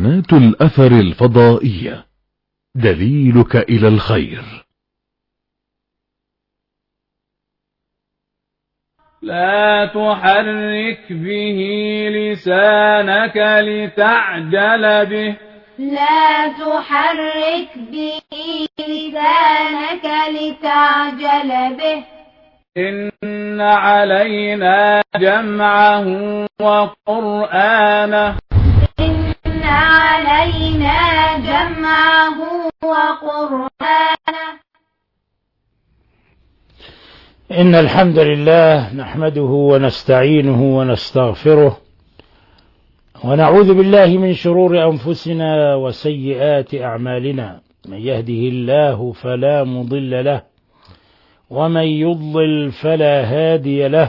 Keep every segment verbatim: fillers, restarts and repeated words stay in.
قناة الأثر الفضائية، دليلك إلى الخير. لا تحرك به لسانك لتعجل به لا تحرك به لسانك لتعجل به إن علينا جمعه وقرآنه إن علينا جمعه وقرآنه إن الحمد لله نحمده ونستعينه ونستغفره ونعوذ بالله من شرور أنفسنا وسيئات أعمالنا. من يهده الله فلا مضل له ومن يضلل فلا هادي له،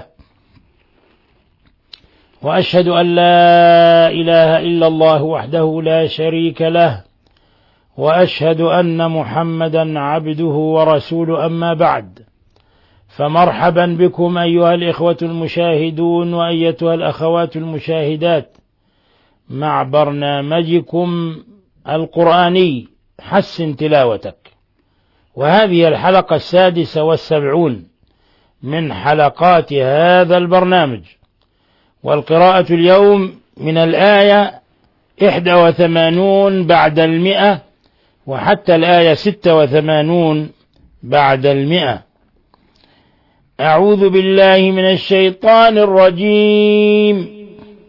وأشهد أن لا إله إلا الله وحده لا شريك له، وأشهد أن محمدا عبده ورسوله. أما بعد، فمرحبا بكم أيها الإخوة المشاهدون وأيتها الأخوات المشاهدات مع برنامجكم القرآني حسن تلاوتك، وهذه الحلقة السادسة والسبعون من حلقات هذا البرنامج. والقراءة اليوم من الآية إحدى وثمانون بعد المئة وحتى الآية ستة وثمانون بعد المئة. أعوذ بالله من الشيطان الرجيم.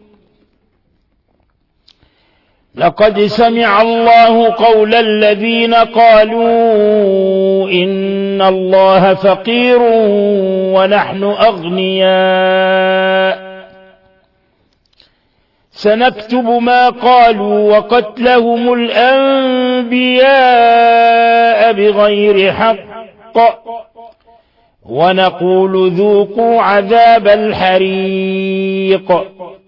لقد سمع الله قول الذين قالوا إن الله فقير ونحن أغنياء سنكتب ما قالوا وقتلهم الأنبياء بغير حق ونقول ذوقوا عذاب الحريق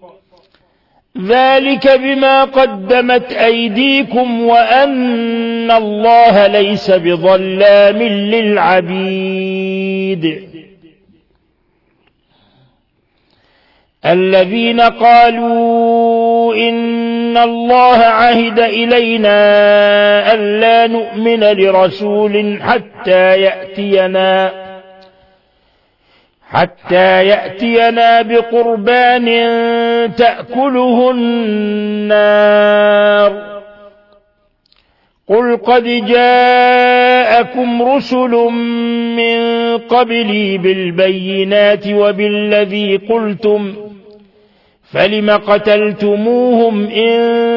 ذلك بما قدمت أيديكم وأن الله ليس بظلام للعبيد. الذين قالوا إن الله عهد إلينا ألا نؤمن لرسول حتى يأتينا حتى يأتينا بقربان تأكله النار قل قد جاءكم رسل من قبلي بالبينات وبالذي قلتم فلم قتلتموهم إن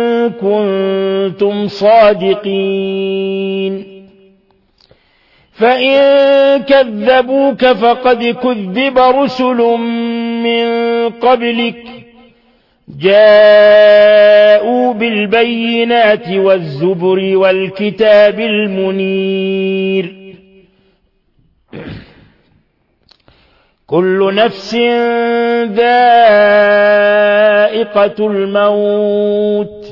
كنتم صادقين فإن كذبوك فقد كذب رسل من قبلك جاءوا بالبينات والزبر والكتاب المنير كل نفس ذائقة الموت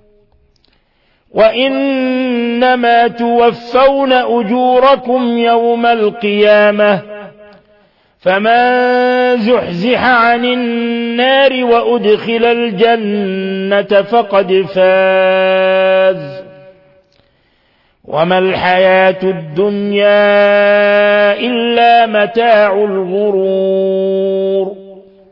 وإنما توفون أجوركم يوم القيامة فمن زحزح عن النار وأدخل الجنة فقد فاز وما الحياة الدنيا إلا متاع الغرور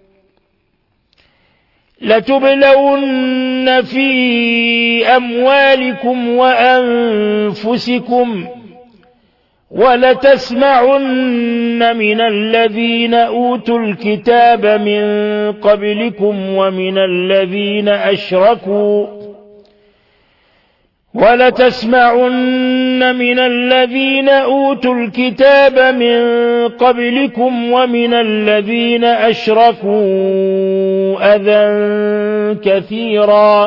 لتبلون في أموالكم وأنفسكم ولتسمعن من الذين أوتوا الكتاب من قبلكم ومن الذين أشركوا ولتسمعن من الذين أوتوا الكتاب من قبلكم ومن الذين أشركوا أذى كثيرا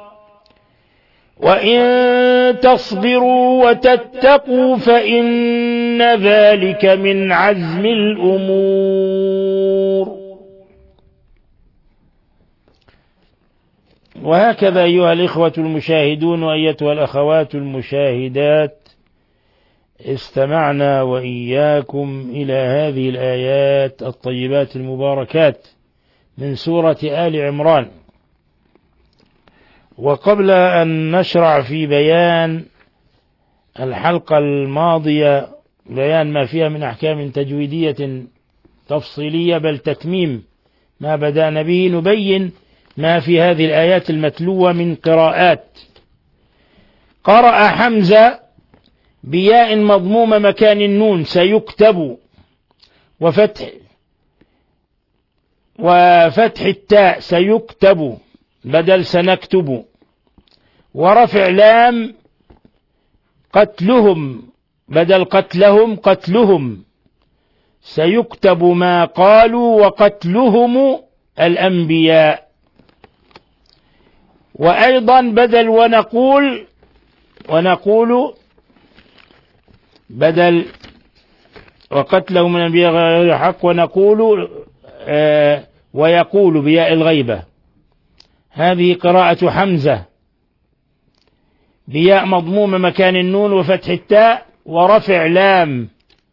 وإن تصبروا وتتقوا فإن ذلك من عزم الأمور. وهكذا أيها الإخوة المشاهدون وأيتها الأخوات المشاهدات استمعنا وإياكم إلى هذه الآيات الطيبات المباركات من سورة آل عمران. وقبل أن نشرع في بيان الحلقة الماضية، بيان ما فيها من أحكام تجويدية تفصيلية بل تتميم ما بدأنا به، نبين ما في هذه الآيات المتلوة من قراءات. قرأ حمزة بياء مضمومة مكان النون سيكتب، وفتح وفتح التاء سيكتب بدل سنكتب، ورفع لام قتلهم بدل قتلهم قتلهم، سيكتب ما قالوا وقتلهم الأنبياء. وأيضا بدل ونقول ونقول بدل وقتلهم الأنبياء غير حق، ونقول آه ويقول بياء الغيبة. هذه قراءة حمزة بياء مضمومة مكان النون وفتح التاء ورفع لام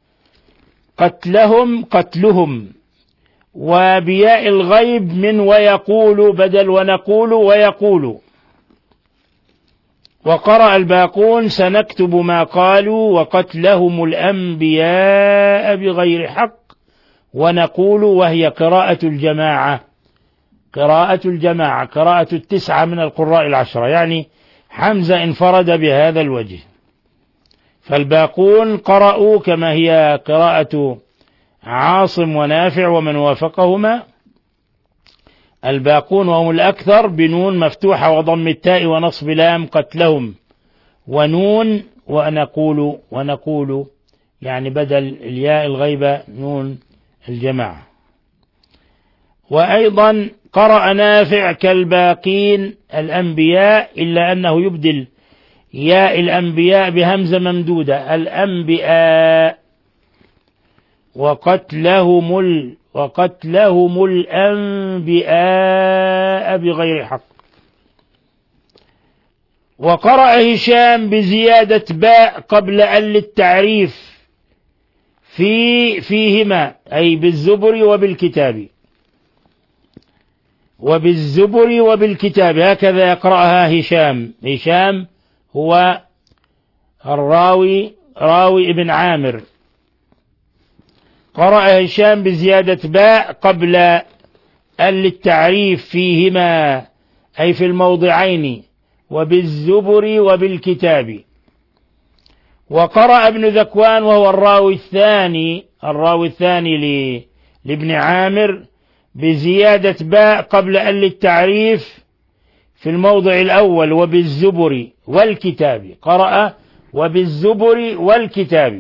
قتلهم قتلهم، وبياء الغيب من ويقول بدل ونقول ويقول. وقرأ الباقون سنكتب ما قالوا وقتلهم الأنبياء بغير حق ونقول، وهي قراءة الجماعة قراءة الجماعة قراءة التسعة من القراء العشرة، يعني حمزة انفرد بهذا الوجه. فالباقون قرأوا كما هي قراءة عاصم ونافع ومن وافقهما، الباقون وهم الأكثر بنون مفتوحة وضم التاء ونصب لام قتلهم، ونون ونقول ونقول يعني بدل الياء الغيبة نون الجماعة. وأيضا قرأ نافع كالباقين الأنبياء، إلا أنه يبدل ياء الأنبياء بهمزة ممدودة الأنبياء، وقتلهم ال وقتلهم الأنبياء بغير حق. وقرأ هشام بزيادة باء قبل أن للتعريف في فيهما، أي بالزبر وبالكتاب وبالزبر وبالكتاب، هكذا يقرأها هشام. هشام هو الراوي راوي ابن عامر. قرأ هشام بزيادة باء قبل أن للتعريف فيهما، أي في الموضعين، وبالزبر وبالكتاب. وقرأ ابن ذكوان وهو الراوي الثاني الراوي الثاني لابن عامر بزيادة باء قبل أن للتعريف في الموضع الأول وبالزبر والكتاب، قرأ وبالزبر والكتاب.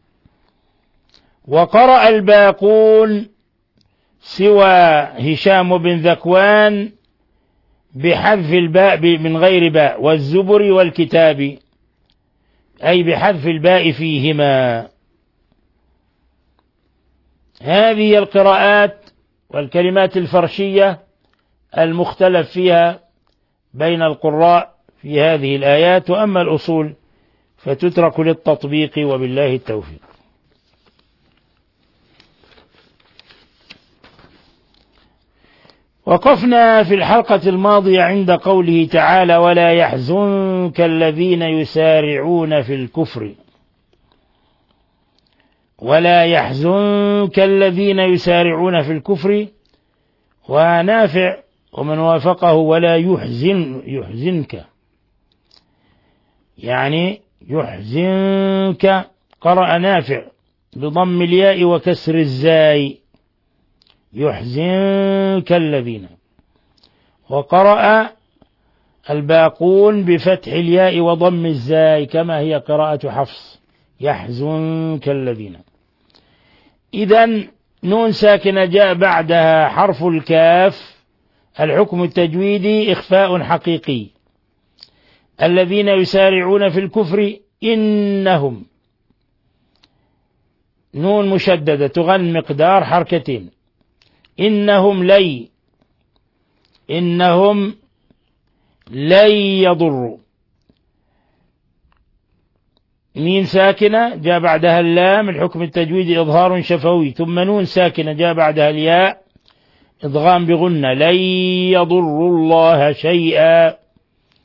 وقرأ الباقون سوى هشام بن ذكوان بحذف الباء من غير باء، والزبر والكتاب أي بحذف الباء فيهما. هذه القراءات والكلمات الفرشية المختلف فيها بين القراء في هذه الآيات، وأما الأصول فتترك للتطبيق وبالله التوفيق. وقفنا في الحلقة الماضية عند قوله تعالى ولا يحزنك الذين يسارعون في الكفر، ولا يحزنك الذين يسارعون في الكفر، ونافع ومن وافقه ولا يحزن يحزنك، يعني يحزنك. قرأ نافع بضم الياء وكسر الزاي يحزنك الذين، وقرأ الباقون بفتح الياء وضم الزاي كما هي قراءة حفص يحزنك الذين. إذن نون ساكنة جاء بعدها حرف الكاف، الحكم التجويدي إخفاء حقيقي. الذين يسارعون في الكفر إنهم، نون مشددة تغن مقدار حركتين، إنهم لي إنهم لن يضروا. ميم ساكنة جاء بعدها اللام، الحكم التجويدي إظهار شفوي، ثم نون ساكنة جاء بعدها الياء إضغام بغنة، لن يضروا الله شيئا.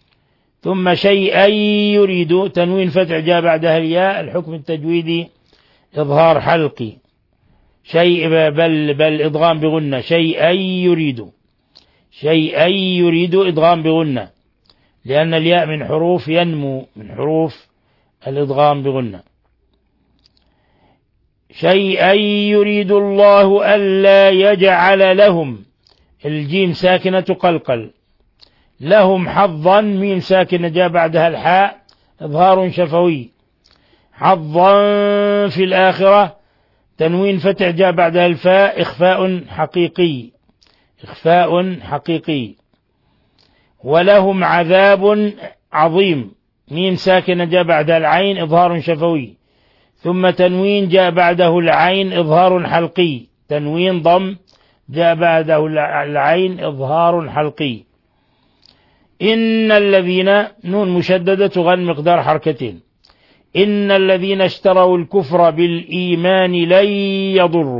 ثم شيئا يريد تنوين فتح جاء بعدها الياء. الحكم التجويدي إظهار حلقي. شيء بل بل إدغام بغنة. شيئا يريد شيئا يريد إدغام بغنة، لأن الياء من حروف ينمو، من حروف الإدغام بغنة. شيئا يريد الله ألا يجعل لهم، الجيم ساكنة قلقل. لهم حظا، ميم ساكنة جاء بعدها الحاء إظهار شفوي. حظا في الآخرة تنوين فتح جاء بعدها الفاء إخفاء حقيقي، إخفاء حقيقي. ولهم عذاب عظيم، ميم ساكنة جاء بعدها العين إظهار شفوي، ثم تنوين جاء بعده العين إظهار حلقي. تنوين ضم جاء بعده العين إظهار حلقي. إن الذين، نون مشددة تغن مقدار حركتين. إن الذين اشتروا الكفر بالإيمان لن يضروا،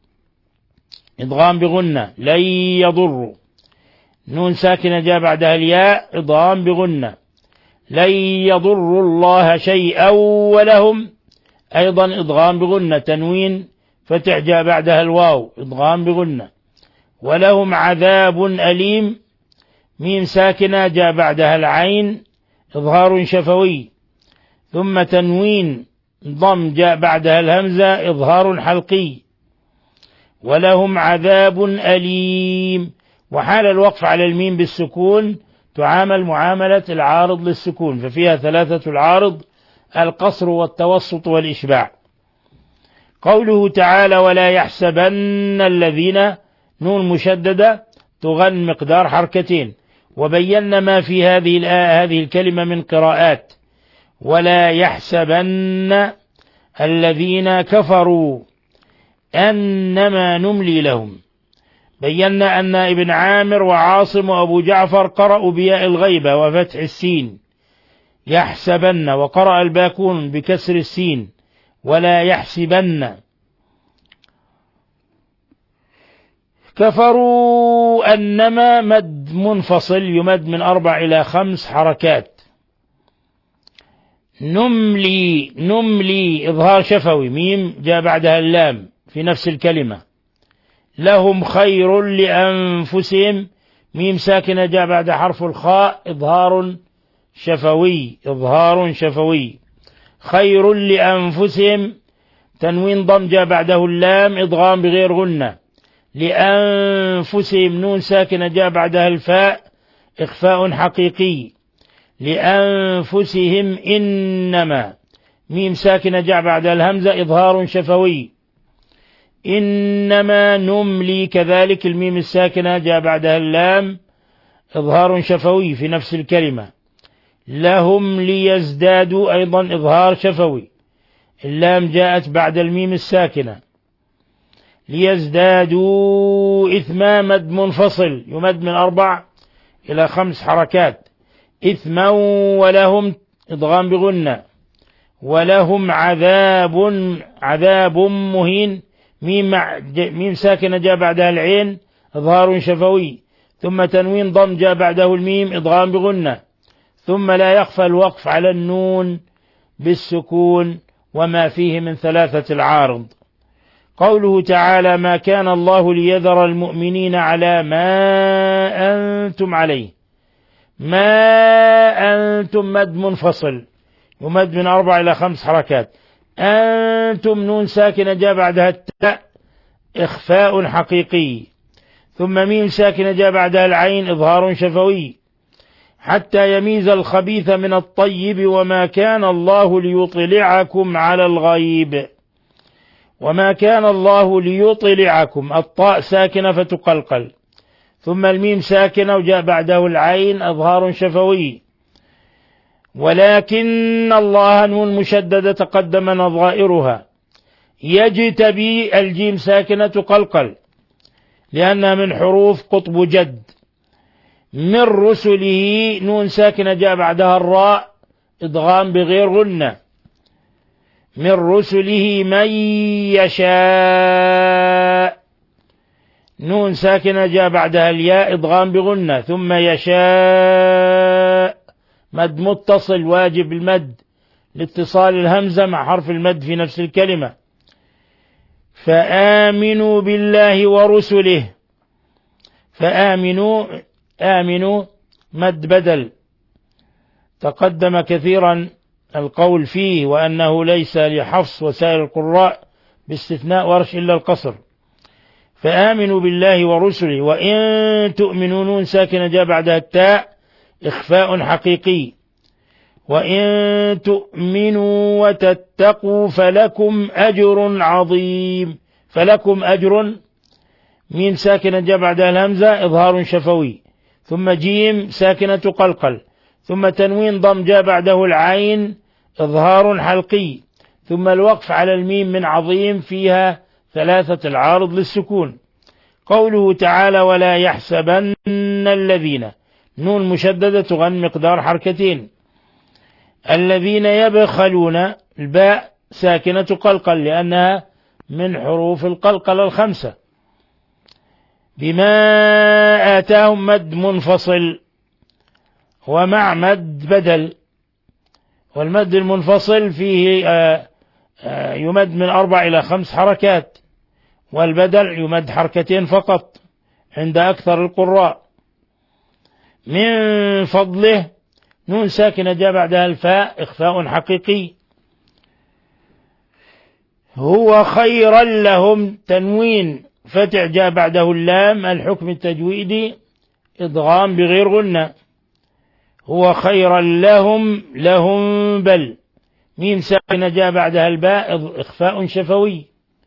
إدغام بغنة. لن يضروا، نون ساكنة جاء بعدها الياء إدغام بغنة. لن يضروا الله شيئا ولهم أيضا إدغام بغنة. تنوين فتح جاء بعدها الواو إدغام بغنة. ولهم عذاب أليم، ميم ساكنة جاء بعدها العين إظهار شفوي، ثم تنوين ضم جاء بعدها الهمزة إظهار حلقي. ولهم عذاب أليم، وحال الوقف على الميم بالسكون تعامل معاملة العارض للسكون، ففيها ثلاثة العارض: القصر والتوسط والإشباع. قوله تعالى ولا يحسبن الذين، نون مشددة تغن مقدار حركتين. وبينا ما في هذه الآية هذه الكلمة من قراءات. ولا يحسبن الذين كفروا أنما نملي لهم. بينا أن ابن عامر وعاصم وأبو جعفر قرأوا بياء الغيبة وفتح السين يحسبن، وقرأ الباكون بكسر السين ولا يحسبن. كفروا أنما مد منفصل يمد من أربع إلى خمس حركات. نملي، نملي إظهار شفوي، ميم جاء بعدها اللام في نفس الكلمة. لهم خير لأنفسهم، ميم ساكنة جاء بعد حرف الخاء إظهار شفوي، إظهار شفوي. خير لأنفسهم تنوين ضم جاء بعده اللام إضغام بغير غنة. لأنفسهم نون ساكنة جاء بعدها الفاء إخفاء حقيقي. لأنفسهم إنما، ميم ساكنة جاء بعدها الهمزة إظهار شفوي. إنما نملي كذلك الميم الساكنة جاء بعدها اللام إظهار شفوي في نفس الكلمة. لهم ليزدادوا أيضا إظهار شفوي، اللام جاءت بعد الميم الساكنة. ليزدادوا إثما مد منفصل يمد من أربع إلى خمس حركات. إثما ولهم إضغام بغنة. ولهم عذاب، عذاب مهين، ميم, ميم ساكنة جاء بعدها العين إظهار شفوي، ثم تنوين ضم جاء بعده الميم إضغام بغنة، ثم لا يخفى الوقف على النون بالسكون وما فيه من ثلاثة العارض. قوله تعالى ما كان الله ليذر المؤمنين على ما أنتم عليه. ما أنتم مد منفصل يمد من أربع إلى خمس حركات. أنتم نون ساكنة جاء بعدها التاء إخفاء حقيقي، ثم ميم ساكنة جاء بعدها العين إظهار شفوي، حتى يميز الخبيث من الطيب. وما كان الله ليطلعكم على الغيب. وما كان الله ليطلعكم، الطاء ساكنة فتقلقل، ثم الميم ساكنة وجاء بعده العين إظهار شفوي. ولكن الله نون مشددة تقدم نظائرها. يجتبي الجيم ساكنة تقلقل لأنها من حروف قطب جد. من رسله نون ساكنة جاء بعدها الراء إضغام بغير غنة. من رسله من يشاء نون ساكنة جاء بعدها الياء إضغام بغنة، ثم يشاء مد متصل واجب المد لاتصال الهمزة مع حرف المد في نفس الكلمة. فآمنوا بالله ورسله، فآمنوا آمنوا مد بدل تقدم كثيرا القول فيه، وأنه ليس لحفص وسائر القراء باستثناء ورش إلا القصر. فآمنوا بالله ورسله، وإن تؤمنوا نون ساكنة جاء بعدها التاء إخفاء حقيقي، وإن تؤمنوا وتتقوا فلكم أجر عظيم. فلكم أجر ميم ساكنة جاء بعدها الهمزة إظهار شفوي، ثم جيم ساكنة قلقل، ثم تنوين ضم جاء بعده العين إظهار حلقي، ثم الوقف على الميم من عظيم فيها ثلاثة العارض للسكون. قوله تعالى ولا يحسبن الذين، نون مشددة تغن مقدار حركتين. الذين يبخلون، الباء ساكنة قلقل لأنها من حروف القلقلة الخمسة. بما آتاهم مد منفصل ومع مد بدل، والمد المنفصل فيه آآ آآ يمد من أربع إلى خمس حركات، والبدل يمد حركتين فقط عند أكثر القراء. من فضله نون ساكنة جاء بعدها الفاء إخفاء حقيقي. هو خيرا لهم، تنوين فتح جاء بعده اللام الحكم التجويدي إدغام بغير غنة. هو خيرا لهم، لهم بل، ميم ساكنة جاء بعدها الباء إخفاء شفوي.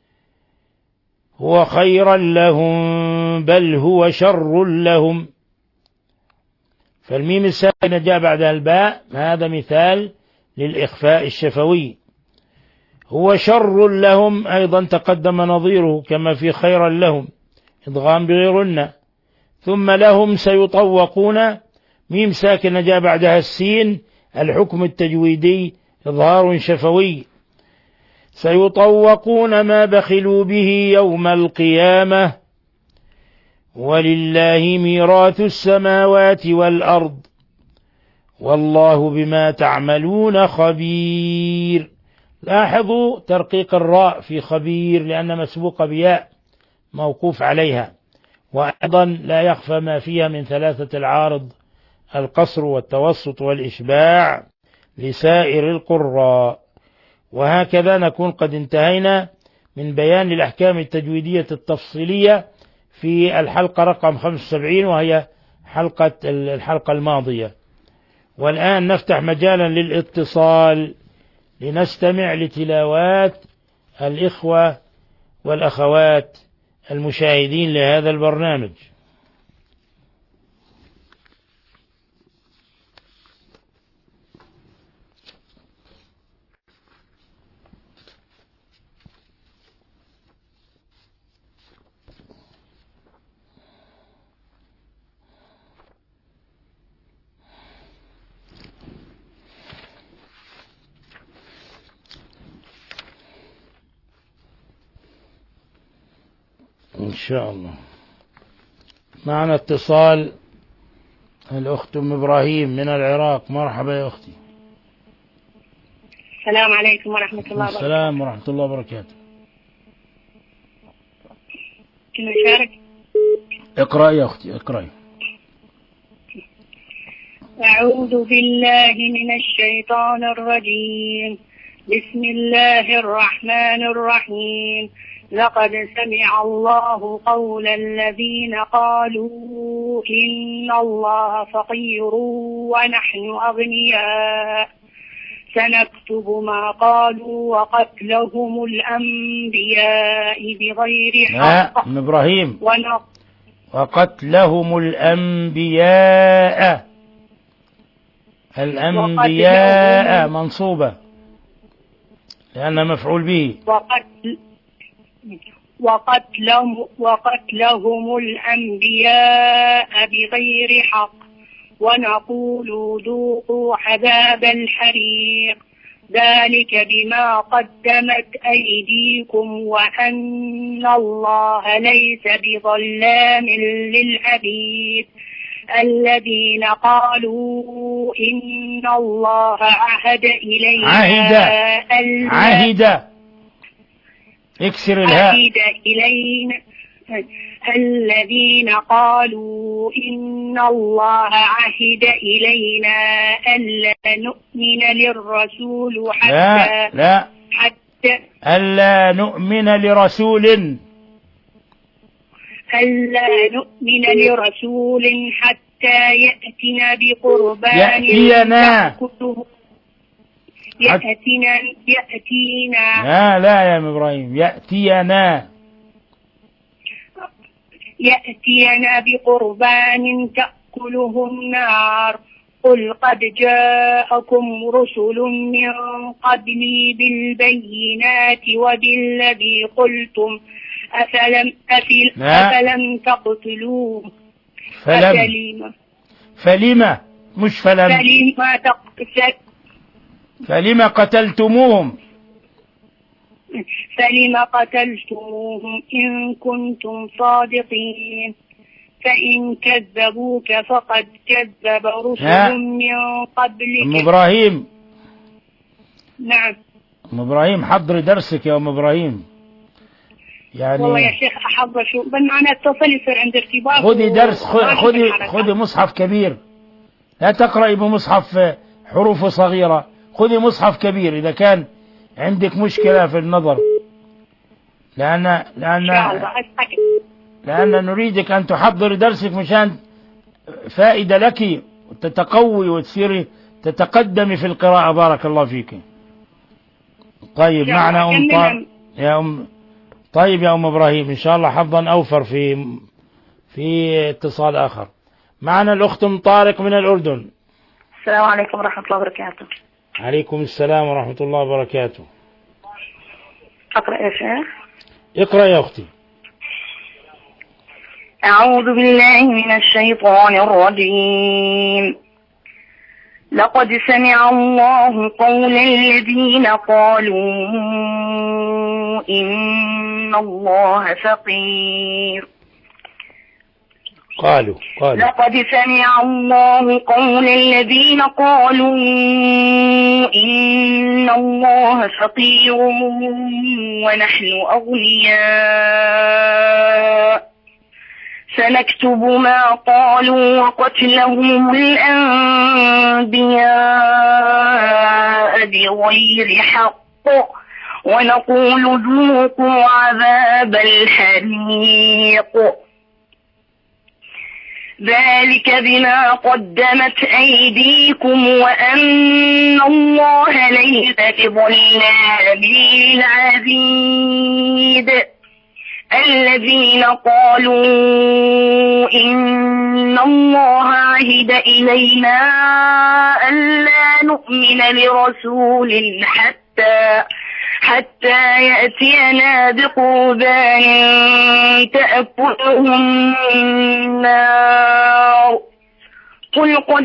هو خيرا لهم بل هو شر لهم، فالميم الساكنة جاء بعدها الباء هذا مثال للإخفاء الشفوي. هو شر لهم أيضا تقدم نظيره كما في خيرا لهم إدغام بغيرن. ثم لهم سيطوقون، ميم ساكنة جاء بعدها السين الحكم التجويدي إظهار شفوي. سيطوقون ما بخلوا به يوم القيامة ولله ميراث السماوات والأرض والله بما تعملون خبير. لاحظوا ترقيق الراء في خبير لأن مسبوق بياء موقوف عليها، وأيضا لا يخفى ما فيها من ثلاثة العارض القصر والتوسط والإشباع لسائر القراء. وهكذا نكون قد انتهينا من بيان الأحكام التجويدية التفصيلية في الحلقة رقم خمسة وسبعين، وهي حلقة الحلقة الماضية. والآن نفتح مجالا للاتصال لنستمع لتلاوات الإخوة والأخوات المشاهدين لهذا البرنامج. إن شاء الله. معنا اتصال الأخت أم إبراهيم من العراق. مرحبا يا أختي. السلام عليكم ورحمة الله وبركاته. السلام ورحمة الله وبركاته. كنا نشارك. اقرأي يا أختي اقرأي. أعوذ بالله من الشيطان الرجيم. بسم الله الرحمن الرحيم. لقد سمع الله قول الذين قالوا إن الله فقير ونحن أغنياء سنكتب ما قالوا وقتلهم الأنبياء بغير حق. لا إبراهيم. وقتلهم الأنبياء. الأنبياء منصوبة لأنها مفعول به. وقتل وقتلهم, وقتلهم الأنبياء بغير حق ونقول ذوقوا عذاب الحريق ذلك بما قدمت أيديكم وأن الله ليس بظلام للعبيد. الذين قالوا إن الله عهد إلينا عهد عهد اكسر الهاء عهد إلينا الذين قالوا إن الله عهد إلينا ألا نؤمن للرسول حتى لا لا حتى ألا نؤمن لرسول ألا نؤمن لرسول حتى يأتنا بقربان يأتينا تأكله يأتينا يأتينا لا لا يا إبراهيم يأتينا يأتينا بقربان تأكله النار قل قد جاءكم رسل من قبلي بالبينات وبالذي قلتم أفلم, أفل أفلم تقتلوه فلم فلم فلم مش فلم فلم تقتل فلم قتلتموهم فلم قتلتموهم إن كنتم صادقين فإن كذبوك فقد كذب رسل من قبلك. أم إبراهيم نعم أم إبراهيم حضر درسك يا أم إبراهيم يعني والله يا شيخ أحضر شو بالمعنى اتصل يصير عند ارتباط. خذي درس خذي خذي مصحف كبير لا تقرأي بمصحف حروف صغيرة خذي مصحف كبير إذا كان عندك مشكلة في النظر لأن لأن لأن نريدك أن تحضر درسك مشان فائدة لك وتتقوي وتصيري تتقدمي في القراءة بارك الله فيك. طيب معنا أم طارق يا أم طيب يا أم إبراهيم إن شاء الله حظا أوفر في في اتصال آخر. معنا الأخت أم طارق من الأردن. السلام عليكم ورحمة الله وبركاته. عليكم السلام ورحمة الله وبركاته. أقرأ يا شيخ. اقرأ يا أختي. أعوذ بالله من الشيطان الرجيم. لقد سمع الله قول الذين قالوا إن الله فقير. قالوا قالوا لقد سمع الله قول الذين قالوا إن الله فقير ونحن أغنياء سنكتب ما قالوا وقتلهم الأنبياء بغير حق ونقول ذوقوا عذاب الحريق ذلك بما قدمت أيديكم وأن الله ليس بظلام للعبيد الذين قالوا إن الله عهد إلينا ألا نؤمن لرسول حتى حتى يأتينا بقربان تأكله النار قل قد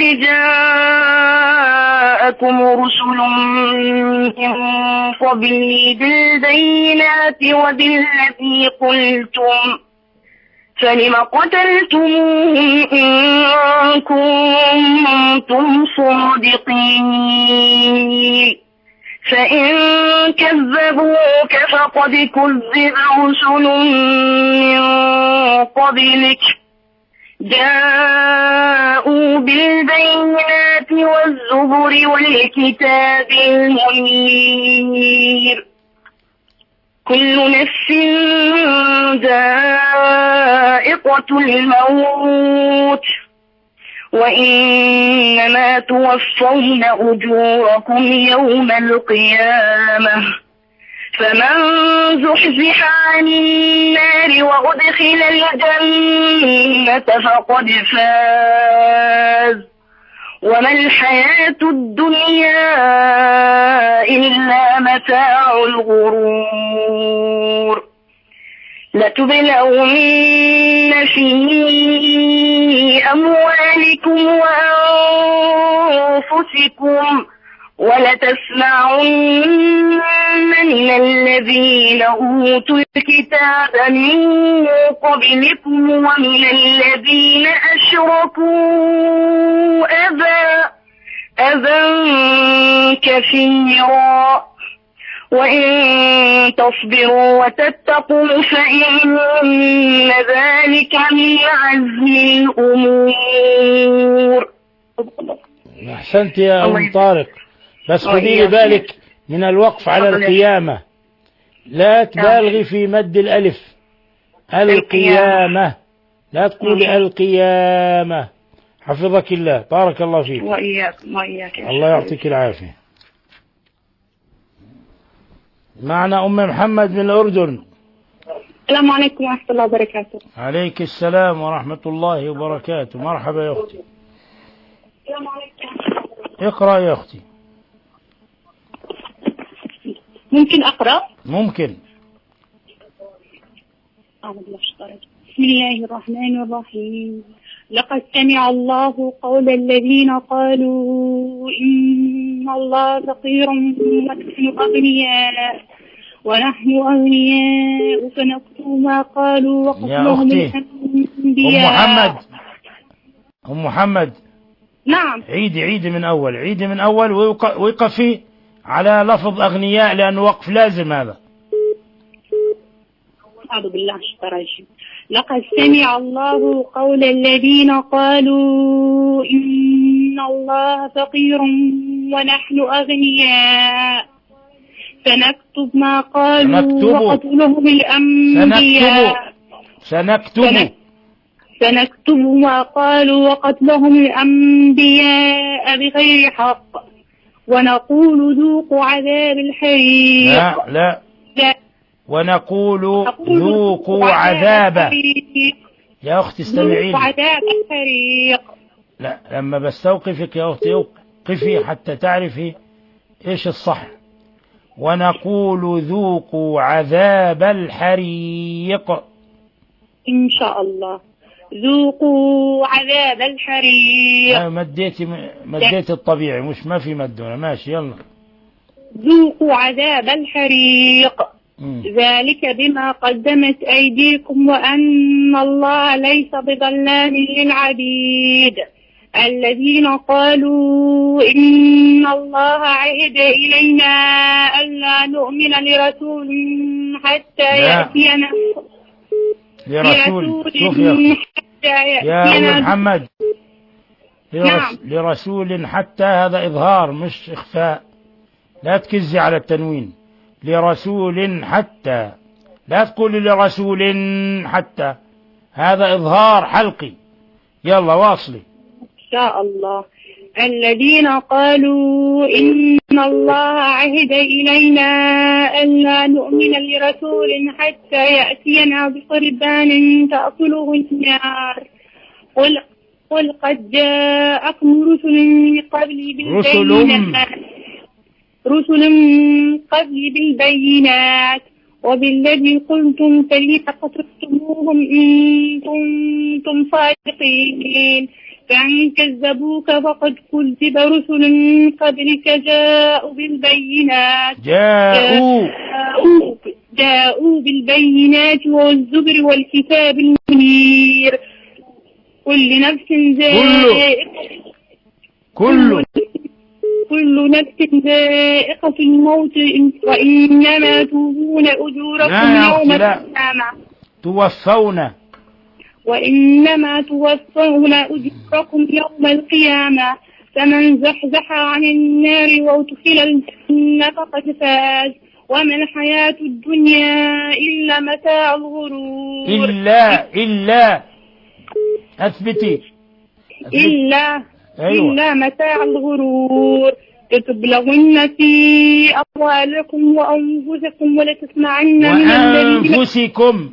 جاءكم رسل من قبلي بالبينات وبالذي قلتم فلم قتلتموهم إن كنتم صادقين فإن كذبوك فقد كذب رسل من قبلك جاءوا بالبينات والزبر والكتاب المنير كل نفس ذائقة الموت وإنما توفون أجوركم يوم القيامة فمن زحزح عن النار وأدخل الجنة فقد فاز وما الحياة الدنيا إلا متاع الغرور لتبلغن في أموالكم وأنفسكم ولتسمعن من الذين أوتوا الكتاب من قبلكم ومن الذين أشركوا أذى أذى كثيرا وإن تصبروا وتتقوا فإن ذلك من عزم الأمور. أحسنت يا أم طارق، بس خذي لي بالك من الوقف على القيامة، لا تبالغي في مد الألف. القيامة، لا تقولي القيامة. حفظك الله، بارك الله فيك. وإياكم وإياك. الله يعطيك العافية. معنا أم محمد من الأردن. السلام عليكم ورحمة الله وبركاته. عليك السلام ورحمة الله وبركاته. مرحبا يا أختي. السلام عليكم. اقرأ يا أختي. ممكن أقرأ؟ ممكن. بسم الله الرحمن الرحيم. لقد سمع الله قول الذين قالوا إن الله فقير ونحن أغنياء ونحن أغنياء فنكتب ما قالوا وقتلهم الأنبياء. أم محمد أم محمد نعم. عيدي عيدي من أول عيدي من أول ويقفي على لفظ أغنياء لأنه وقف لازم هذا. أعوذ بالله من الشيطان الرجيم. لقد سمع الله قول الذين قالوا إن الله فقير ونحن أغنياء فنكتب ما قالوا وقتلهم الأنبياء. سنكتب سنكتب سنكتب ما قالوا وقتلهم الأنبياء بغير حق ونقول ذوقوا عذاب الحريق. لا لا, لا. ونقول ذوقوا عذاب. يا أختي استمعي لي. عذاب الحريق. لا، لما بستوقفك يا أختي وقفي حتى تعرفي إيش الصح. ونقول ذوقوا عذاب الحريق. إن شاء الله. ذوقوا عذاب الحريق. آه مديتي مديتي الطبيعي، مش ما في مدونة. ماشي يلا. ذوقوا عذاب الحريق. م. ذلك بما قدمت أيديكم وأن الله ليس بظلام للعبيد. الذين قالوا إن الله عهد إلينا ألا نؤمن لرسول حتى يأتينا لرسول شوف يا يا أبو محمد لرس... نعم. لرسول حتى هذا إظهار مش إخفاء، لا تكزي على التنوين. لرسول حتى، لا تقول لرسول حتى، هذا إظهار حلقي. يلا واصلي. إن شاء الله. الذين قالوا إن الله عهد إلينا ألا نؤمن لرسول حتى يأتينا بقربان تأكله النار. قل, قل قد جاءكم رسل من قبل بالبينات رسل من قبل بالبينات وبالذي قلتم فلم قتلتموهم إن كنتم صادقين. فإن كذبوك فقد كذب رسل من قبلك جاءوا بالبينات جاءوا جاءوا, جاءوا بالبينات والزبر والكتاب المنير. كل نفس ذائقة كل كل نفس ذائقة الموت وإنما توفون أجوركم يوم القيامة. توفون وإنما توفون أجوركم يوم القيامة. فمن زحزح عن النار وادخل الجنة فقد فاز وما الحياة الدنيا إلا متاع الغرور. إلا إلا أثبتي إلا أيوة. إلا متاع الغرور. لتبلغن في أموالكم وأنفسكم ولتسمعن من الذين وأنفسكم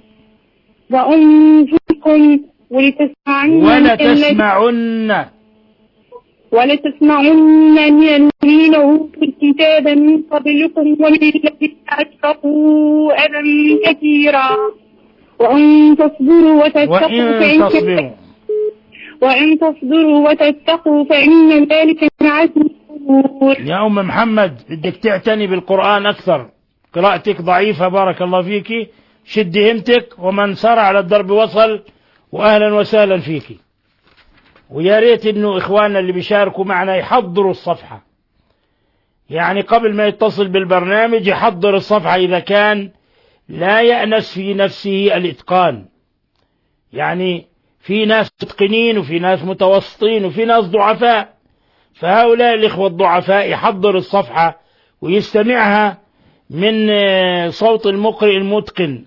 وأنفسكم ولتسمعن ولتسمعن ولتسمعن من الذين أوتوا الكتاب من قبلكم ومن الذين أشركوا أذى كثيرا وإن تصبروا وتتقوا وإن تصبروا وإن تصبروا وتتقوا فإن ذلك من عزم يا أم محمد بدك تعتني بالقرآن أكثر، قراءتك ضعيفة بارك الله فيك، شد همتك، ومن سار على الدرب وصل، وأهلا وسهلا فيك. ويا ريت إنه إخواننا اللي بيشاركوا معنا يحضروا الصفحة، يعني قبل ما يتصل بالبرنامج يحضر الصفحة إذا كان لا يأنس في نفسه الإتقان. يعني في ناس متقنين وفي ناس متوسطين وفي ناس ضعفاء، فهؤلاء الإخوة الضعفاء يحضر الصفحة ويستمعها من صوت المقرئ المتقن.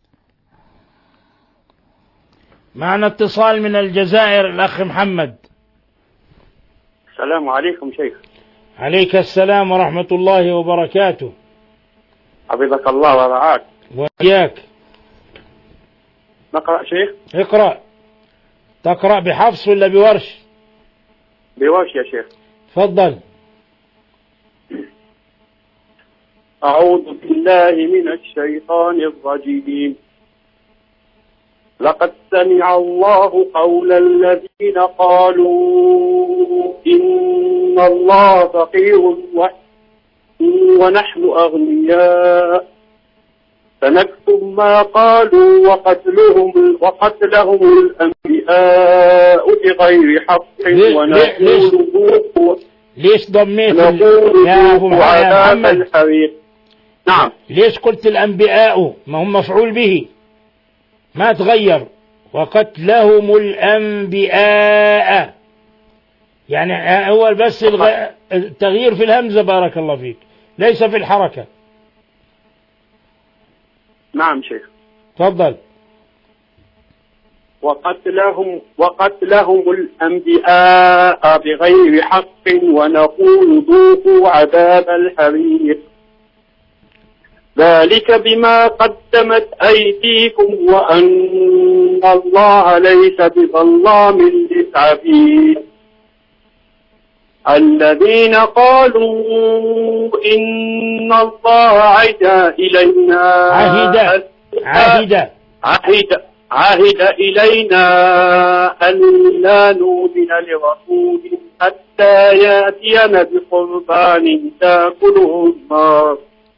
معنا اتصال من الجزائر، الأخ محمد. السلام عليكم شيخ. عليك السلام ورحمة الله وبركاته. حفظك الله ورعاك. وإياك. نقرأ شيخ؟ اقرأ. تقرأ بحفص ولا بورش؟ بورش يا شيخ. تفضل. أعوذ بالله من الشيطان الرجيم. لقد سمع الله قول الذين قالوا إن الله فقير ونحن أغنياء، فنكتب ما قالوا وقتلهم وقتلهم الأنبياء بغير حق ونقول ليش ضميت يا أبو محمد الحريق؟ نعم. ليش قلت الأنبياء؟ ما هم مفعول به، ما تغير. وقتلهم الأنبياء، يعني أول بس التغيير في الهمزة بارك الله فيك، ليس في الحركة. نعم شيخ. تفضل. وقتلهم وقتلهم الأنبياء بغير حق ونقول ذوقوا عذاب الحريق، ذلك بما قدمت أيديكم وأن الله ليس بظلام للعبيد. الذين قالوا إن الله عهد إلينا عهد عهد عهد عهد إلينا أن لا نؤمن لرسول حتى يأتينا بقربان تأكله النار.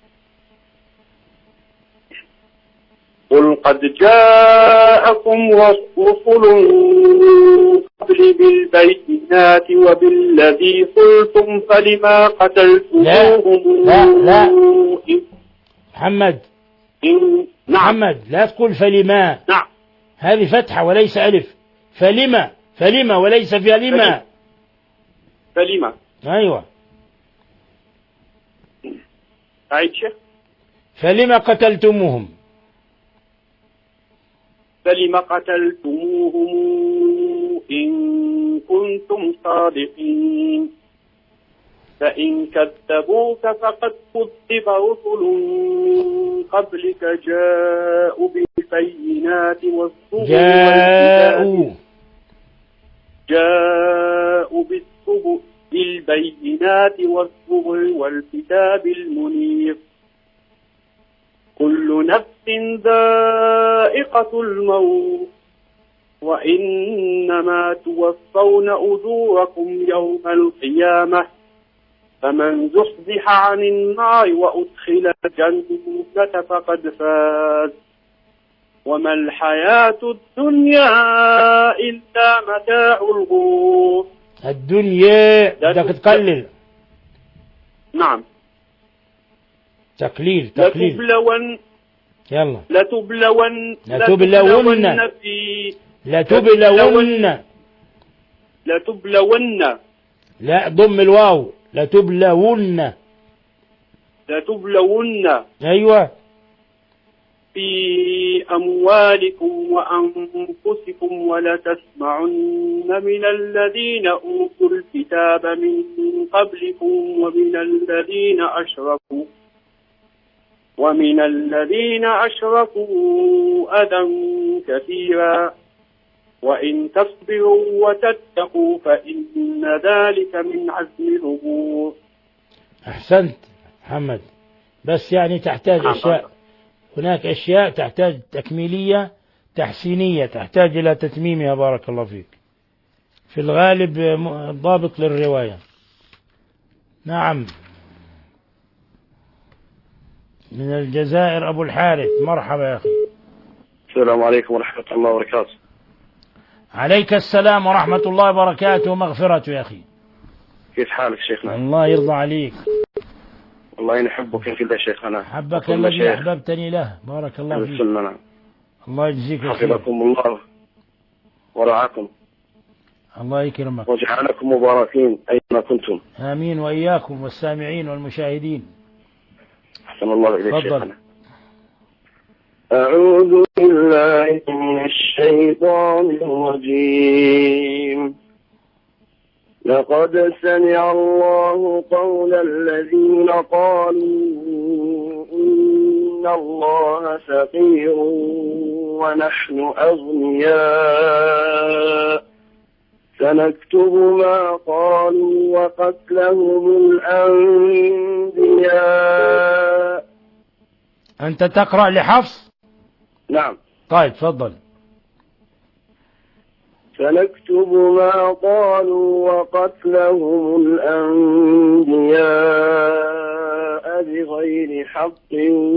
قل قد جاءكم رسل قبل بالبينات وبالذي قلتم فلما قتلتموهم؟ لا لا لا محمد إن نعم. محمد لا تقول فلما. نعم. هذه فتحة وليس ألف. فلما فلما وليس فيها لما. فلما. أيوة. أعيد شيخ. فلما قتلتموهم؟ فلما قتلتموهم إن كنتم صادقين؟ فإن كذبوك فقد كذب رسل من قبلك جاءوا بالبينات والزبر جاءوا جاءوا بالزبر بالبينات والزبر والكتاب المنير. كل نفس ذائقة الموت وإنما توفون أجوركم يوم القيامة، فمن زحزح عن النار وأدخل الجنة فقد فاز، وما الحياة الدنيا إلا متاع الغرور. الدنيا بدك تقلل. نعم. تقليل تقليل. لتبلون يلا لتبلون لتبلون في لتبلون لتبلون لا ضم الواو. لتبلون لتبلون أيوة في أموالكم وأنفسكم ولتسمعن من الذين أوتوا الكتاب من قبلكم ومن الذين أشركوا ومن الذين أشركوا أذى كثيرا، وإن تصبروا وتتقوا فإن ذلك من عزم الأمور. أحسنت محمد، بس يعني تحتاج أشياء، هناك أشياء تحتاج تكميلية تحسينية تحتاج إلى تتميمها بارك الله فيك. في الغالب ضابط للرواية. نعم. من الجزائر أبو الحارث، مرحبا يا أخي. السلام عليكم ورحمة الله وبركاته. عليك السلام ورحمة الله وبركاته ومغفرته يا أخي. كيف حالك شيخنا؟ الله يرضى عليك. والله نحبك في الله شيخنا. حبك الذي أحببتني له، بارك الله فيك. نعم. الله يجزيك الخير. حفظكم الله ورعاكم. الله يكرمك. وجعلكم مباركين أينما كنتم. آمين وإياكم والسامعين والمشاهدين. أحسن الله إليك فضل. شيخنا. أعوذ بالله من الشيطان الرجيم. لقد سمع الله قول الذين قالوا إن الله فقير ونحن أغنياء سنكتب ما قالوا وقتلهم الأنبياء. أنت تقرأ لحفص؟ نعم. طيب تفضل. سنكتب ما قالوا وقتلهم الأنبياء بغير حق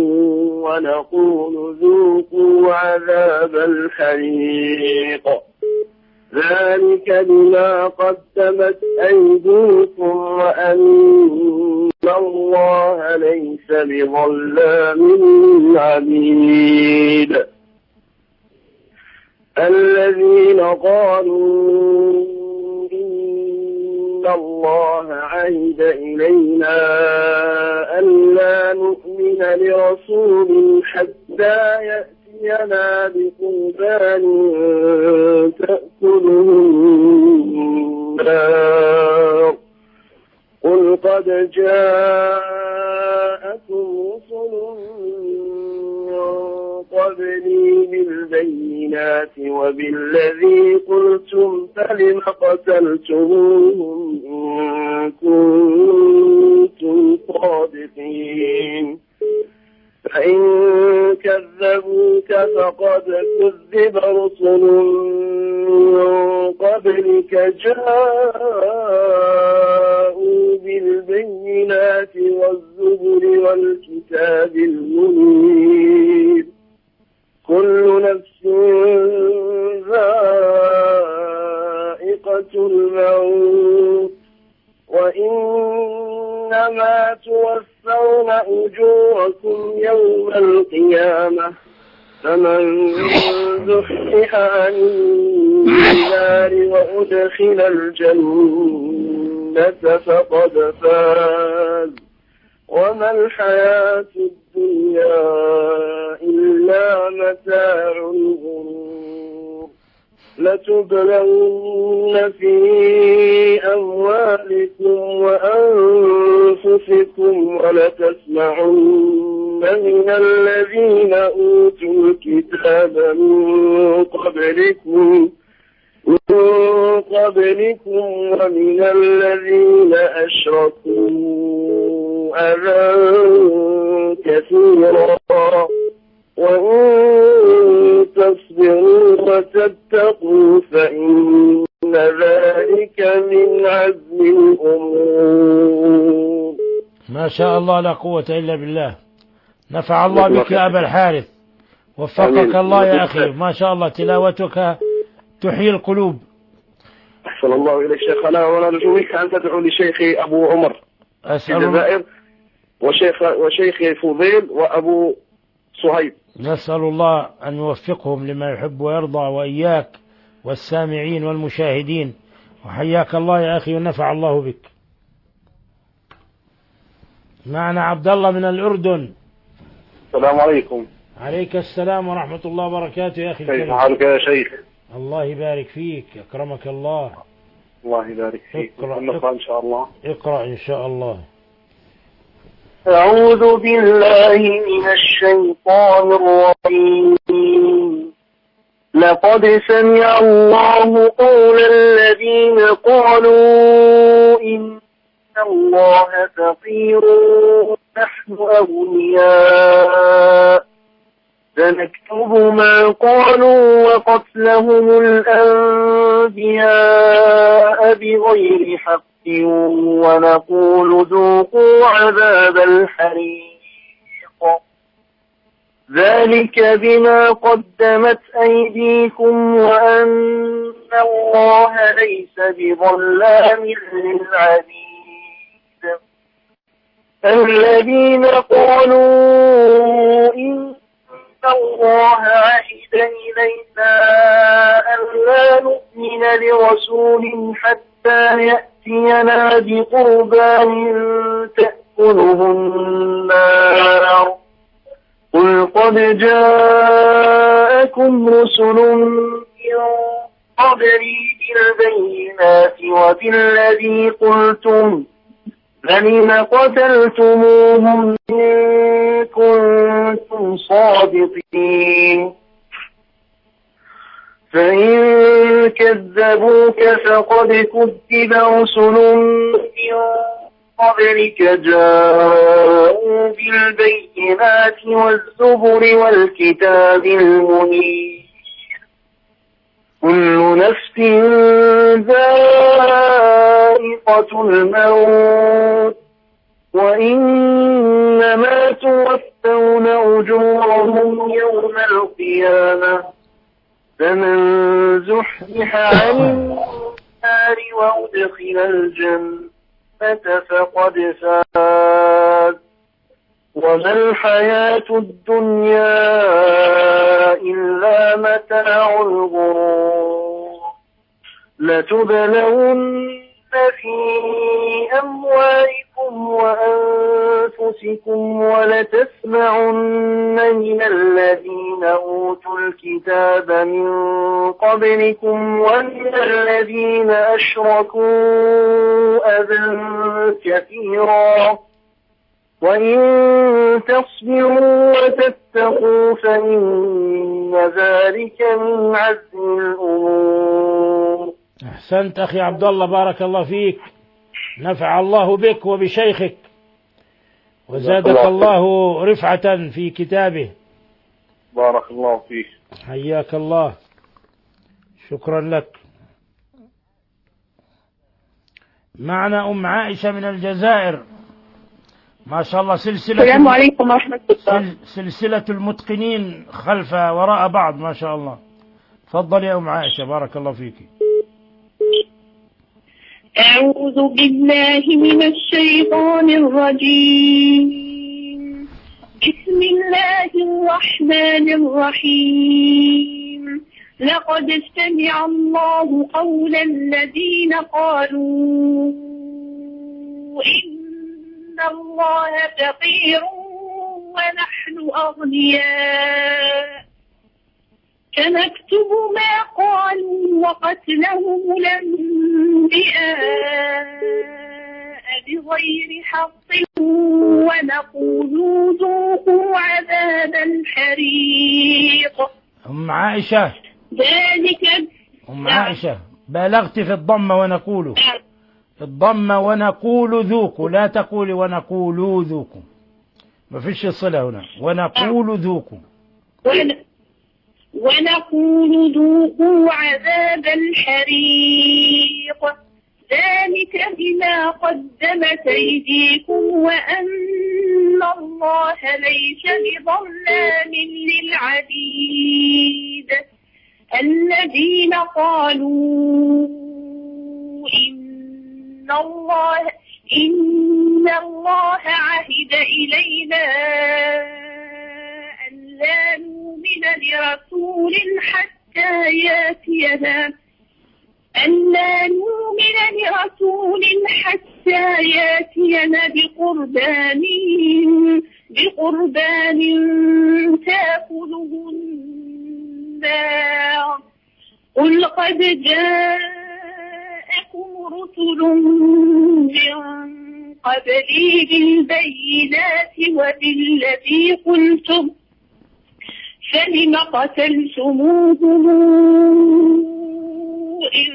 ونقول ذوقوا عذاب الحريق ذلك بما قدمت أيديكم وأن الله ليس بظلام للعبيد. الذين قالوا إن الله عهد إلينا ألا نؤمن لرسول حتى يأتينا بقربان تأكله النار قل قد جاءكم رسل قبلي بالبينات وبالذي قلتم فلم قتلتموهم إن كنتم صادقين فإن كذبوك فقد كذب رسل من قبلك جاءوا بالبينات والزبر والكتاب المنير كل نفس ذائقة الموت وإنما توفون أجوركم يوم القيامة فمن زحزح عن النار وأدخل الجنة فقد فاز وما الحياة الدنيا إلا متاع الغرور لتبلون في أموالكم وأنفسكم ولتسمعن من الذين أوتوا الكتاب من قبلكم من قبلكم ومن الذين أشركوا أذى كثيرا وإن تصبروا وتتقوا فإن ذلك من عزم الأمور. ما شاء الله لا قوة إلا بالله. نفع الله بك يا أبا الحارث، وفقك الله يا أخي. ما شاء الله تلاوتك تحيي القلوب. أحسن الله إليك شيخنا، وأنا نرجو منك أن تدعو لشيخي أبو عمر في الجزائر وشيخ وشيخي فضيل وأبو صهيب. نسأل الله أن يوفقهم لما يحب ويرضى وإياك والسامعين والمشاهدين. وحياك الله يا أخي ونفع الله بك. معنا عبد الله من الأردن. السلام عليكم. عليك السلام ورحمة الله وبركاته يا أخي الكريم. كيف حالك يا شيخ؟ الله يبارك فيك، أكرمك الله. الله يبارك فيك. اقرأ, نقرأ إن شاء الله. اقرأ إن شاء الله. أعوذ بالله من الشيطان الرجيم. لقد سمع الله قول الذين قالوا إن الله فقير ونحن أغنياء سنكتب ما قالوا وقتلهم الأنبياء بغير حق ونقول ذوقوا عذاب الحريق ذلك بما قدمت أيديكم وأن الله ليس بظلام للعبيد الذين قالوا إن الله عهد إلينا ألا نؤمن لرسول حتى يأتينا بقربان تأكله النار قل قد جاءكم رسل من قبلي بالبينات وبالذي قلتم فلم قتلتموهم إن كنتم صادقين فإن كذبوك فقد كذب رسل من قبلك جاءوا بالبينات والزبر والكتاب المنير كل نفس ذائقة الموت وإنما توفون أجورهم يوم القيامة فمن زحزح عن النار وأدخل الجنة فقد فاز وما الحياة الدنيا إلا متاع الغرور لتبلون في أموالكم وأنفسكم ولتسمعن من الذين أوتوا الكتاب من قبلكم ومن الذين أشركوا أذى كثيرا وإن تصبروا وتتقوا فإن ذلك من عزم الأمور. أحسنت أخي عبد الله، بارك الله فيك، نفع الله بك وبشيخك وزادك الله رفعة في كتابه. بارك الله فيك. حياك الله، شكرا لك. معنا أم عائشة من الجزائر، ما شاء الله سلسلة. السلام عليكم ورحمة الله. سلسلة المتقنين خلف وراء بعض ما شاء الله. تفضل يا أم عائشة، بارك الله فيك. أعوذ بالله من الشيطان الرجيم. بسم الله الرحمن الرحيم. لقد سمع الله قول الذين قالوا إن الله فقير ونحن أغنياء سنكتب ما قالوا وقتلهم الأنبياء بغير حق ونقول ذوقوا عذاب الحريق. أم عائشة ذلك أم عائشة بلغت في الضمة ونقول الضمة ونقول ذوقوا، لا تقولي ونقول ذوقوا، ما فيش الصلة هنا. ونقول ذوقوا ونقول ذوقوا عذاب الحريق ذلك بما قدمت أيديكم وأن الله ليس بظلام للعبيد الذين قالوا إن الله إن الله عهد إلينا ألا نؤمن لرسول حتى يأتينا ألا نؤمن لرسول حتى يأتينا بقربان بقربان تأكله النار قل قد جاءكم رسل من قبلي بالبينات وبالذي قلتم فلم قتلتموهم إن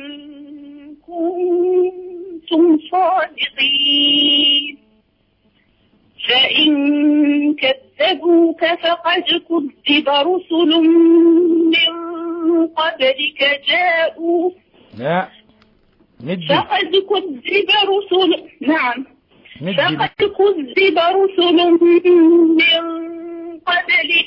كنتم صادقين فإن كذبوك فقد كذب رسل من قبلك جاءوا لا فقد كذب رسل نعم فقد كذب رسل من قبلك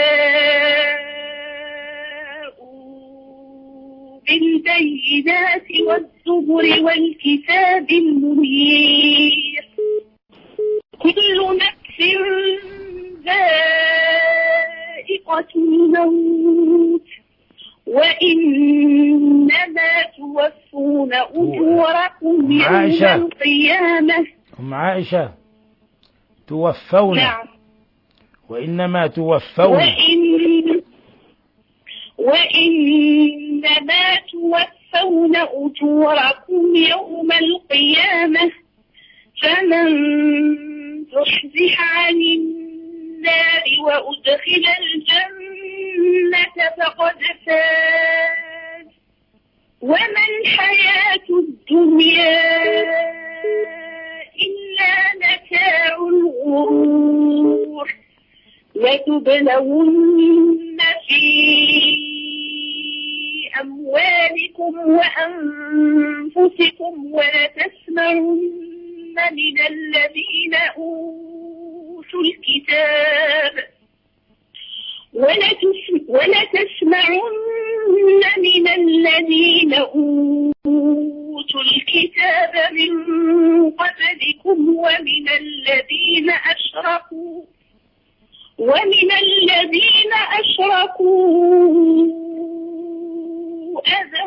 جاءوا بالبينات والزبر والكتاب المنير كل نفس ذائقة الموت وإنما توفون أجوركم يوم القيامة. أم عائشة توفون نعم. وإنما توفون وإن وإنما توفون أجوركم يوم القيامة فمن زحزح عن النار وأدخل الجنة فقد فاز وما الحياة الدنيا إلا متاع الغرور لتبلون في أموالكم وأنفسكم ولتسمعن من الذين أوتوا الكتاب ولتسمعن من الذين أوتوا الكتاب من قبلكم ومن الذين أشركوا ومن الذين أشركوا أذى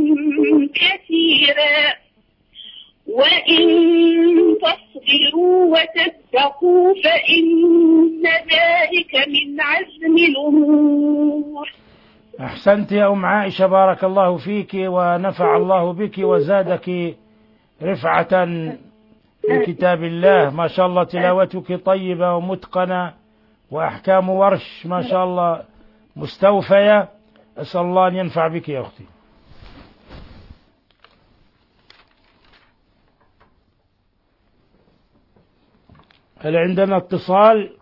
كثيرا وإن تصبروا وتتقوا فإن ذلك من عزم الأمور. أحسنت يا أم عائشة، بارك الله فيك ونفع الله بك وزادك رفعة في كتاب الله. ما شاء الله تلاوتك طيبة ومتقنة وأحكام ورش ما شاء الله مستوفية. أسأل الله أن ينفع بك يا أختي. هل عندنا اتصال؟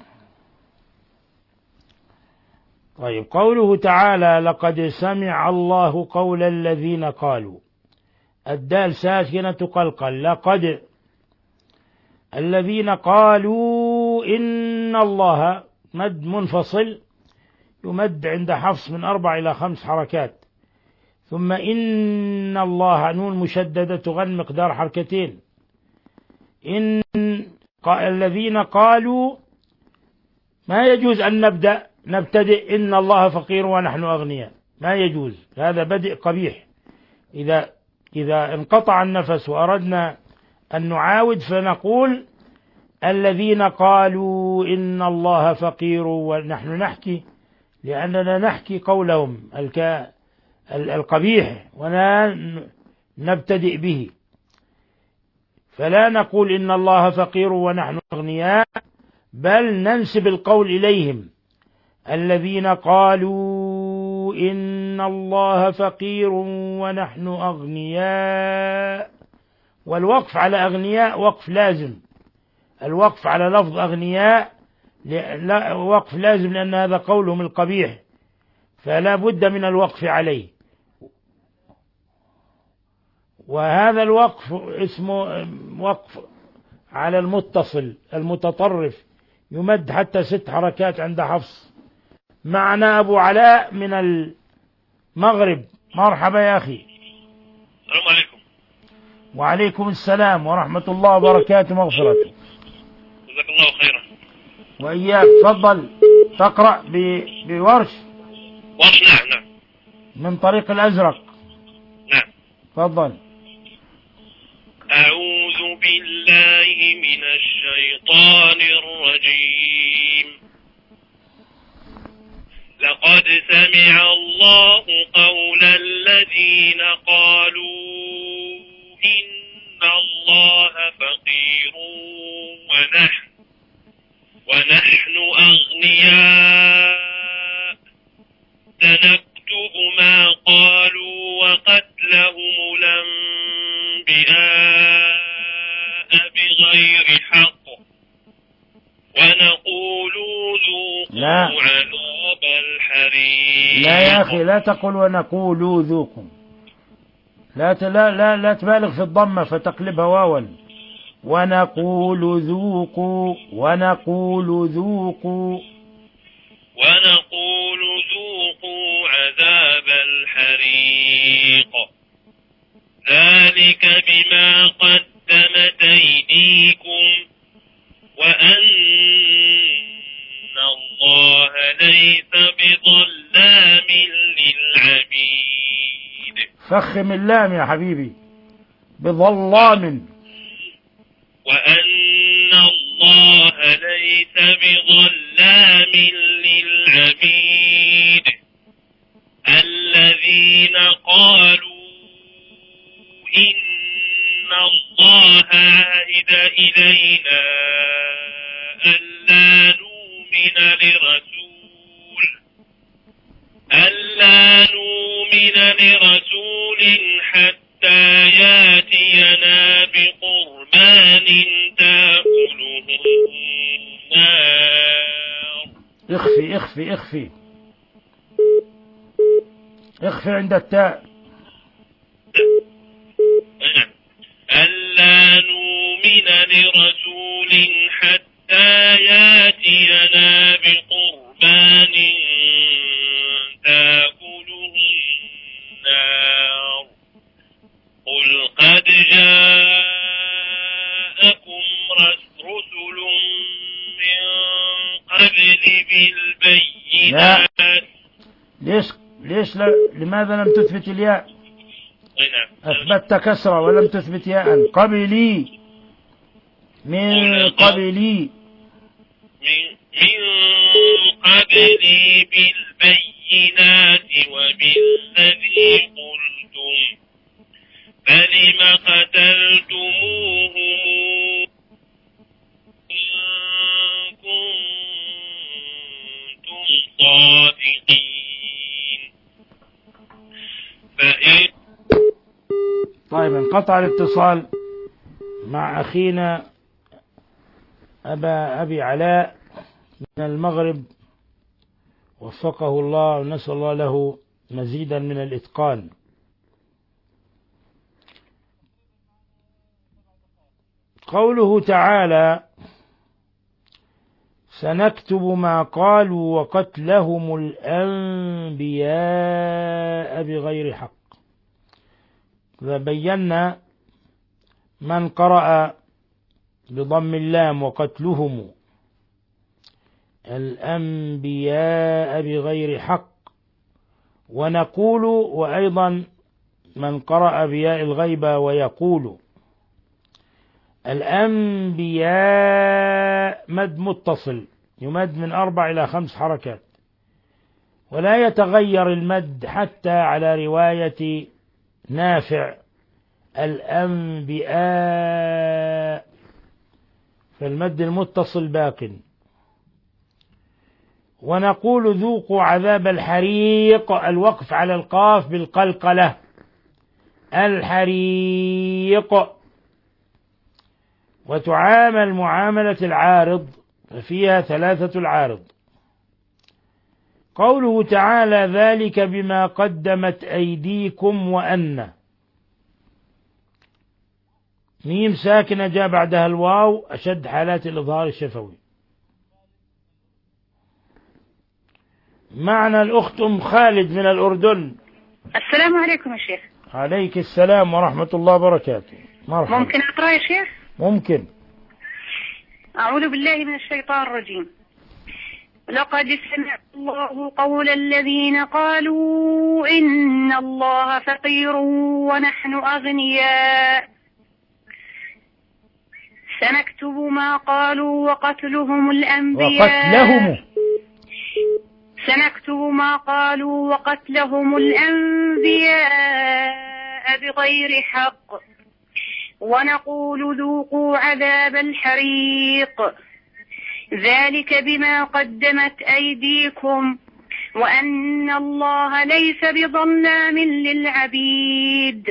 طيب، قوله تعالى لقد سمع الله قول الذين قالوا، الدال ساكنة قلقل، لقد الذين قالوا إن الله مد منفصل يمد عند حفص من أربع إلى خمس حركات، ثم إن الله نون مشددة تغن مقدار حركتين. إن الذين قالوا ما يجوز أن نبدأ نبتدئ إن الله فقير ونحن أغنياء، ما يجوز، هذا بدء قبيح. إذا إذا انقطع النفس وأردنا أن نعاود فنقول الذين قالوا إن الله فقير ونحن نحكي، لأننا نحكي قولهم القبيح ولا نبتدئ به، فلا نقول إن الله فقير ونحن أغنياء، بل ننسب القول إليهم. الذين قالوا إن الله فقير ونحن أغنياء، والوقف على أغنياء وقف لازم، الوقف على لفظ أغنياء وقف لازم لأن هذا قولهم القبيح، فلا بد من الوقف عليه. وهذا الوقف اسمه وقف على المتصل المتطرف، يمد حتى ست حركات عند حفص. معنا أبو علاء من المغرب، مرحبا يا أخي. السلام عليكم. وعليكم السلام ورحمة الله وبركاته مغفرته. جزاك الله خيرا. وإياك. تفضل تقرأ بورش. ورش نعم نعم. من طريق الأزرق. نعم. تفضل. أعوذ بالله من الشيطان الرجيم. لقد سمع الله قول الذين قالوا إن الله فقير ونحن ونحن أغنياء سنكتب ما قالوا وقتلهم الأنبياء بغير حق ونقول ذوقوا عذاب الحريق. لا يا أخي لا تقل ونقول ذوقوا، لا لا لا, لا تبالغ في الضمة فتقلبها واوا. ونقول ذوقوا ونقول ذوقوا ونقول ذوقوا عذاب الحريق ذلك بما قدمت أيديكم وأن الله ليس بظلام للعبيد. فخم اللام يا حبيبي، بظلام. وأن الله ليس بظلام للعبيد الذين قالوا إن الله عهد إلينا ألا نؤمن لرسول ألا نؤمن لرسول حتى ياتينا بقربان تأكله النار. اخفي اخفي اخفي اخفي عند التاء. ألا نؤمن لرسول حتى ياتينا بقربان تأكله النار قل قد جاءكم رسل من قبل بالبينات. ليش ليش لا لماذا لم تثبت الياء؟ أثبتت كسرة ولم تثبت ياء. قبلي من قبلي من, من قبلي بالبينات وبالذي قلتم فلم قتلتموهم إن كنتم صادقين. فإن طيب انقطع الاتصال مع أخينا أبا أبي علاء من المغرب وفقه الله ونسأل الله له مزيدا من الإتقان. قوله تعالى سنكتب ما قالوا وقتلهم الأنبياء بغير حق. بينا من قرأ بضم اللام وقتلهم الأنبياء بغير حق، ونقول وأيضا من قرأ بياء الغيبة ويقول. الأنبياء مد متصل يمد من أربع إلى خمس حركات، ولا يتغير المد حتى على رواية نافع الأنبياء، فالمد المتصل باق. ونقول ذوقوا عذاب الحريق، الوقف على القاف بالقلقلة، الحريق. وتعامل معاملة العارض ففيها ثلاثة العارض. قوله تعالى ذلك بما قدمت أيديكم وأن، ميم ساكنة جاء بعدها الواو أشد حالات الإظهار الشفوي. معنا الأخت أم خالد من الأردن. السلام عليكم يا شيخ. عليك السلام ورحمة الله وبركاته. مرحبا. ممكن أقرأ يا شيخ؟ ممكن. أعوذ بالله من الشيطان الرجيم. لقد سمع الله قول الذين قالوا إن الله فقير ونحن أغنياء سنكتب ما قالوا وقتلهم الأنبياء وقتلهم سنكتب ما قالوا وقتلهم الأنبياء بغير حق ونقول ذوقوا عذاب الحريق ذلك بما قدمت أيديكم وأن الله ليس بظلام للعبيد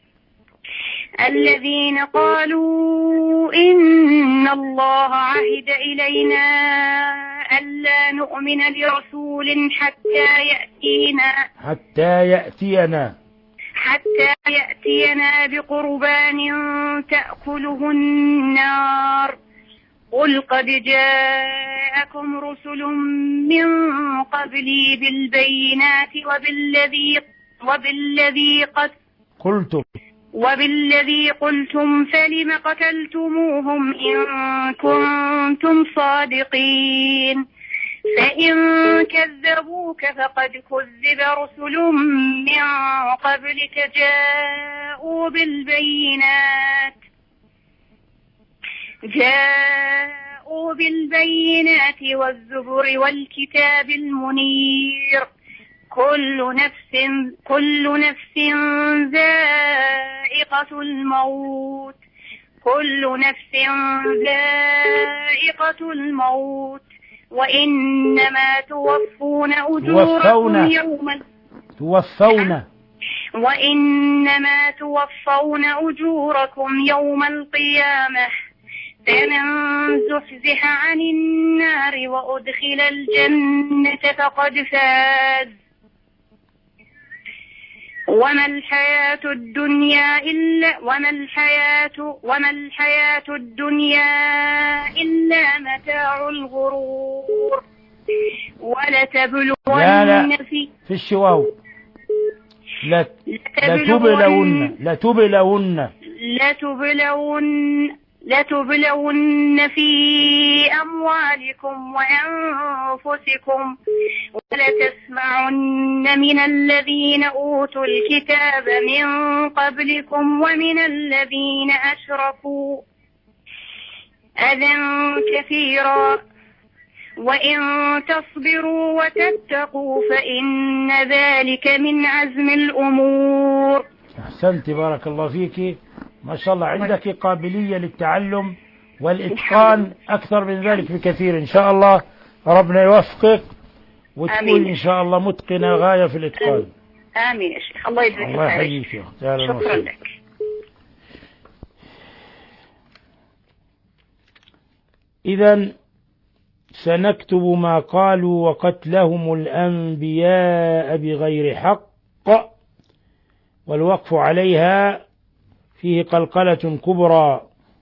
الذين قالوا إن الله عهد إلينا ألا نؤمن لرسول حتى يأتينا حتى يأتينا حتى يأتينا بقربان تأكله النار قل قد جاءكم رسل من قبلي بالبينات وبالذي وبالذي قد قلتم وبالذي قلتم فلم قتلتموهم إن كنتم صادقين فإن كذبوك فقد كذب رسل من قبلك جاءوا بالبينات جاءوا بالبينات والزبر والكتاب المنير كل نفس كل نفس ذائقة الموت كل نفس ذائقة الموت وإنما توفون أجوركم يوم توفون وإنما توفون أجوركم يوم القيامة فمن زحزح عن النار وأدخل الجنة فقد فاز وما الحياة الدنيا إلا وما الحياة وما الحياة الدنيا إلا متاع الغرور ولتبلون في في الشواو لتبلون لتبلون لتبلون لتبلون في أموالكم وأنفسكم ولتسمعن من الذين أوتوا الكتاب من قبلكم ومن الذين أشركوا أذى كثيرا وإن تصبروا وتتقوا فإن ذلك من عزم الأمور. أحسنت بارك الله فيك، ما شاء الله عندك قابلية للتعلم والإتقان أكثر من ذلك بكثير. إن شاء الله ربنا يوفقك وتكون إن شاء الله متقنة غاية في الإتقان. آمين يا شيخ، الله يجزيك الله يحييك يا أختي. شكرا لك. إذن سنكتب ما قالوا وقتلهم الأنبياء بغير حق، والوقف عليها فيه قلقلة كبرى.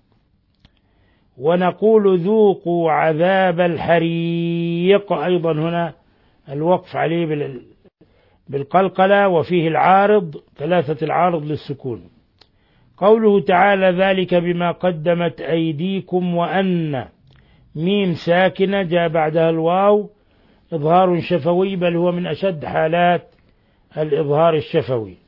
ونقول ذوقوا عذاب الحريق، أيضا هنا الوقف عليه بالقلقلة وفيه العارض، ثلاثة العارض للسكون. قوله تعالى ذلك بما قدمت أيديكم وأن ميم ساكنة جاء بعدها الواو، إظهار شفوي، بل هو من أشد حالات الإظهار الشفوي.